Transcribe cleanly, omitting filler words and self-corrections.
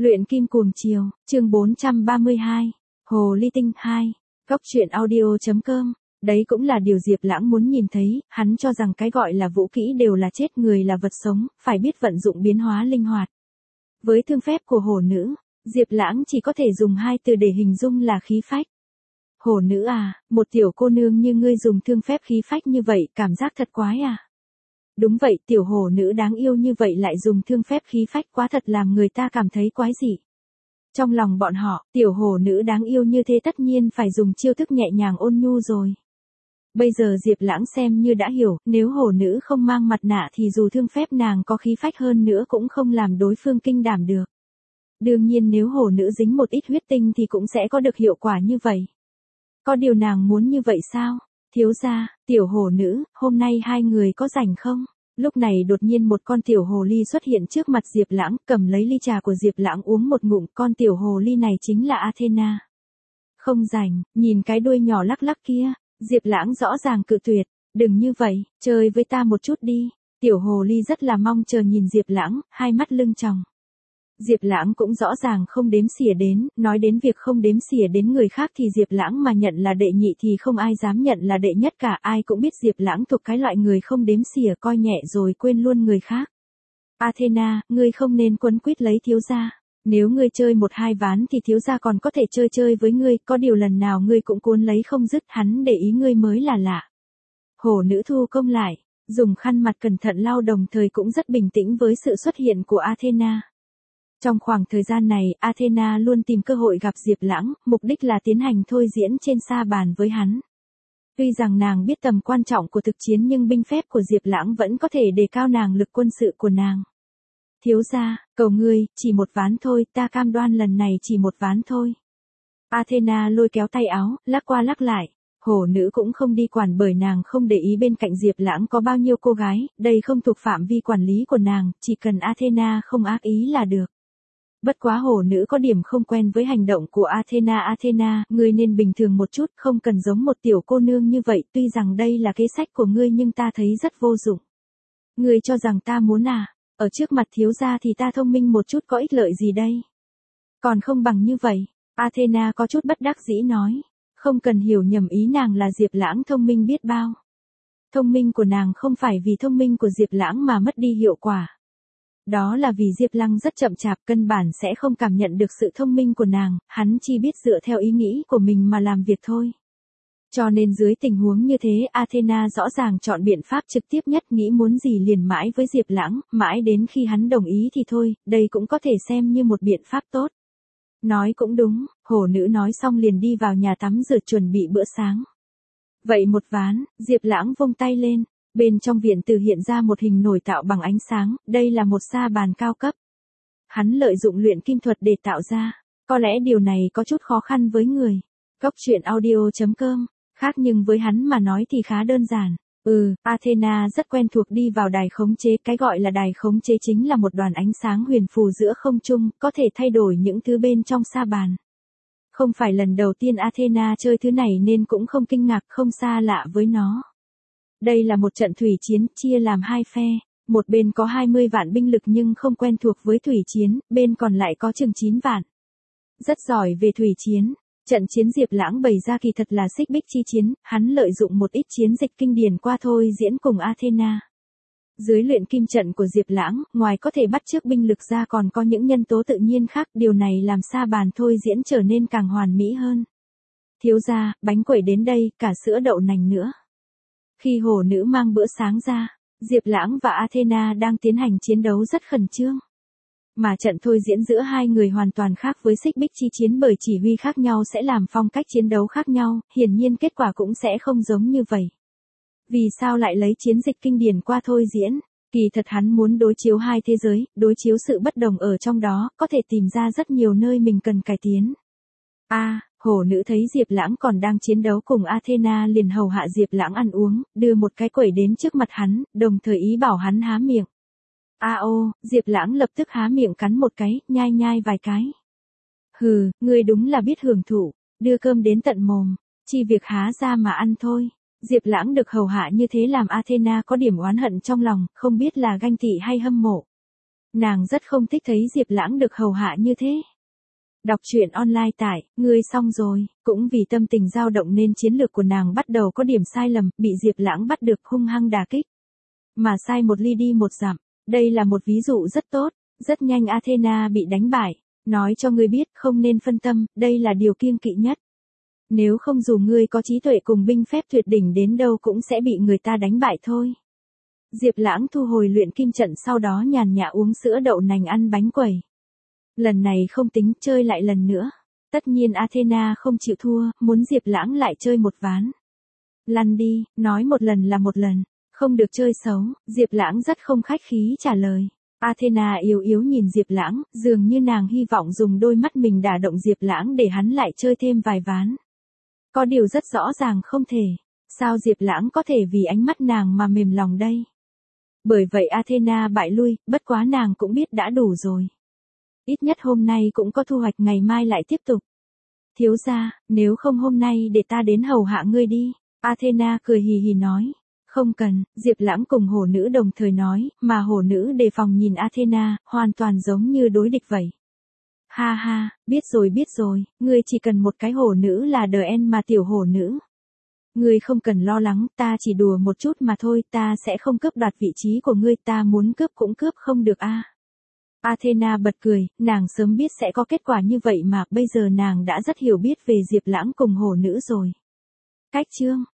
Luyện kim cuồng chiều, chương 432, Hồ Ly Tinh 2, Cốc truyện audio.com. Đấy cũng là điều Diệp Lãng muốn nhìn thấy, hắn cho rằng cái gọi là vũ kỹ đều là chết, người là vật sống, phải biết vận dụng biến hóa linh hoạt. Với thương phép của hổ nữ, Diệp Lãng chỉ có thể dùng hai từ để hình dung là khí phách. Hổ nữ à, một tiểu cô nương như ngươi dùng thương phép khí phách như vậy, cảm giác thật quái à. Đúng vậy, tiểu hổ nữ đáng yêu như vậy lại dùng thương phép khí phách, quá thật làm người ta cảm thấy quái dị. Trong lòng bọn họ, tiểu hổ nữ đáng yêu như thế tất nhiên phải dùng chiêu thức nhẹ nhàng ôn nhu rồi. Bây giờ Diệp Lãng xem như đã hiểu, nếu hổ nữ không mang mặt nạ thì dù thương phép nàng có khí phách hơn nữa cũng không làm đối phương kinh đảm được. Đương nhiên nếu hổ nữ dính một ít huyết tinh thì cũng sẽ có được hiệu quả như vậy. Có điều nàng muốn như vậy sao? Thiếu gia, tiểu hổ nữ, hôm nay hai người có rảnh không? Lúc này đột nhiên một con tiểu hồ ly xuất hiện trước mặt Diệp Lãng, cầm lấy ly trà của Diệp Lãng uống một ngụm, con tiểu hồ ly này chính là Athena. Không rảnh, nhìn cái đuôi nhỏ lắc lắc kia, Diệp Lãng rõ ràng cự tuyệt, đừng như vậy, chơi với ta một chút đi. Tiểu hồ ly rất là mong chờ nhìn Diệp Lãng, hai mắt lưng tròng. Diệp Lãng cũng rõ ràng không đếm xỉa đến, nói đến việc không đếm xỉa đến người khác thì Diệp Lãng mà nhận là đệ nhị thì không ai dám nhận là đệ nhất cả, ai cũng biết Diệp Lãng thuộc cái loại người không đếm xỉa, coi nhẹ rồi quên luôn người khác. Athena, ngươi không nên quấn quýt lấy thiếu gia. Nếu ngươi chơi một hai ván thì thiếu gia còn có thể chơi với ngươi, có điều lần nào ngươi cũng cuốn lấy không dứt, hắn để ý ngươi mới là lạ. Hổ nữ thu công lại, dùng khăn mặt cẩn thận lau, đồng thời cũng rất bình tĩnh với sự xuất hiện của Athena. Trong khoảng thời gian này, Athena luôn tìm cơ hội gặp Diệp Lãng, mục đích là tiến hành thôi diễn trên sa bàn với hắn. Tuy rằng nàng biết tầm quan trọng của thực chiến nhưng binh phép của Diệp Lãng vẫn có thể đề cao nàng lực quân sự của nàng. Thiếu gia, cầu ngươi, chỉ một ván thôi, ta cam đoan lần này chỉ một ván thôi. Athena lôi kéo tay áo, lắc qua lắc lại. Hổ nữ cũng không đi quản, bởi nàng không để ý bên cạnh Diệp Lãng có bao nhiêu cô gái, đây không thuộc phạm vi quản lý của nàng, chỉ cần Athena không ác ý là được. Bất quá hổ nữ có điểm không quen với hành động của Athena. Athena, ngươi nên bình thường một chút, không cần giống một tiểu cô nương như vậy, tuy rằng đây là kế sách của ngươi nhưng ta thấy rất vô dụng. Ngươi cho rằng ta muốn à, ở trước mặt thiếu gia thì ta thông minh một chút có ích lợi gì đây? Còn không bằng như vậy, Athena có chút bất đắc dĩ nói, không cần hiểu nhầm, ý nàng là Diệp Lãng thông minh biết bao. Thông minh của nàng không phải vì thông minh của Diệp Lãng mà mất đi hiệu quả. Đó là vì Diệp Lăng rất chậm chạp, căn bản sẽ không cảm nhận được sự thông minh của nàng, hắn chỉ biết dựa theo ý nghĩ của mình mà làm việc thôi. Cho nên dưới tình huống như thế, Athena rõ ràng chọn biện pháp trực tiếp nhất, nghĩ muốn gì liền mãi với Diệp Lãng, mãi đến khi hắn đồng ý thì thôi, đây cũng có thể xem như một biện pháp tốt. Nói cũng đúng, hổ nữ nói xong liền đi vào nhà tắm rửa chuẩn bị bữa sáng. Vậy một ván, Diệp Lãng vung tay lên. Bên trong viện từ hiện ra một hình nổi tạo bằng ánh sáng, đây là một sa bàn cao cấp. Hắn lợi dụng luyện kim thuật để tạo ra, có lẽ điều này có chút khó khăn với người. Cốc truyện audio.com, khác nhưng với hắn mà nói thì khá đơn giản. Athena rất quen thuộc đi vào đài khống chế, cái gọi là đài khống chế chính là một đoàn ánh sáng huyền phù giữa không trung, có thể thay đổi những thứ bên trong sa bàn. Không phải lần đầu tiên Athena chơi thứ này nên cũng không kinh ngạc, không xa lạ với nó. Đây là một trận thủy chiến, chia làm hai phe, một bên có 20 vạn binh lực nhưng không quen thuộc với thủy chiến, bên còn lại có chừng 9 vạn. Rất giỏi về thủy chiến, trận chiến Diệp Lãng bày ra kỳ thật là xích bích chi chiến, hắn lợi dụng một ít chiến dịch kinh điển qua thôi diễn cùng Athena. Dưới luyện kim trận của Diệp Lãng, ngoài có thể bắt chước binh lực ra còn có những nhân tố tự nhiên khác, điều này làm sa bàn thôi diễn trở nên càng hoàn mỹ hơn. Thiếu gia, bánh quẩy đến đây, cả sữa đậu nành nữa. Khi hổ nữ mang bữa sáng ra, Diệp Lãng và Athena đang tiến hành chiến đấu rất khẩn trương. Mà trận thôi diễn giữa hai người hoàn toàn khác với xích bích chi chiến, bởi chỉ huy khác nhau sẽ làm phong cách chiến đấu khác nhau, hiển nhiên kết quả cũng sẽ không giống như vậy. Vì sao lại lấy chiến dịch kinh điển qua thôi diễn? Kỳ thật hắn muốn đối chiếu hai thế giới, đối chiếu sự bất đồng ở trong đó, có thể tìm ra rất nhiều nơi mình cần cải tiến. Hổ nữ thấy Diệp Lãng còn đang chiến đấu cùng Athena liền hầu hạ Diệp Lãng ăn uống, đưa một cái quẩy đến trước mặt hắn, đồng thời ý bảo hắn há miệng. Diệp Lãng lập tức há miệng cắn một cái, nhai nhai vài cái. Hừ, ngươi đúng là biết hưởng thụ, đưa cơm đến tận mồm, chỉ việc há ra mà ăn thôi. Diệp Lãng được hầu hạ như thế làm Athena có điểm oán hận trong lòng, không biết là ganh tị hay hâm mộ. Nàng rất không thích thấy Diệp Lãng được hầu hạ như thế. Đọc truyện online tại, ngươi xong rồi, cũng vì tâm tình dao động nên chiến lược của nàng bắt đầu có điểm sai lầm, bị Diệp Lãng bắt được hung hăng đả kích. Mà sai một ly đi một dặm, đây là một ví dụ rất tốt, rất nhanh Athena bị đánh bại, nói cho ngươi biết không nên phân tâm, đây là điều kiêng kỵ nhất. Nếu không dù ngươi có trí tuệ cùng binh phép tuyệt đỉnh đến đâu cũng sẽ bị người ta đánh bại thôi. Diệp Lãng thu hồi luyện kim trận sau đó nhàn nhã uống sữa đậu nành ăn bánh quẩy. Lần này không tính chơi lại lần nữa. Tất nhiên Athena không chịu thua, muốn Diệp Lãng lại chơi một ván. Lăn đi, nói một lần là một lần, không được chơi xấu, Diệp Lãng rất không khách khí trả lời. Athena yếu yếu nhìn Diệp Lãng, dường như nàng hy vọng dùng đôi mắt mình đả động Diệp Lãng để hắn lại chơi thêm vài ván. Có điều rất rõ ràng không thể, sao Diệp Lãng có thể vì ánh mắt nàng mà mềm lòng đây. Bởi vậy Athena bại lui, bất quá nàng cũng biết đã đủ rồi. Ít nhất hôm nay cũng có thu hoạch, ngày mai lại tiếp tục. Thiếu gia, nếu không hôm nay để ta đến hầu hạ ngươi đi. Athena cười hì hì nói. Không cần, Diệp Lãng cùng hổ nữ đồng thời nói, mà hổ nữ đề phòng nhìn Athena, hoàn toàn giống như đối địch vậy. Ha ha, biết rồi, ngươi chỉ cần một cái hổ nữ là DN mà tiểu hổ nữ. Ngươi không cần lo lắng, ta chỉ đùa một chút mà thôi, ta sẽ không cướp đoạt vị trí của ngươi, ta muốn cướp cũng cướp không được a. Athena bật cười, nàng sớm biết sẽ có kết quả như vậy mà bây giờ nàng đã rất hiểu biết về Diệp Lãng cùng hổ nữ rồi. Cách chương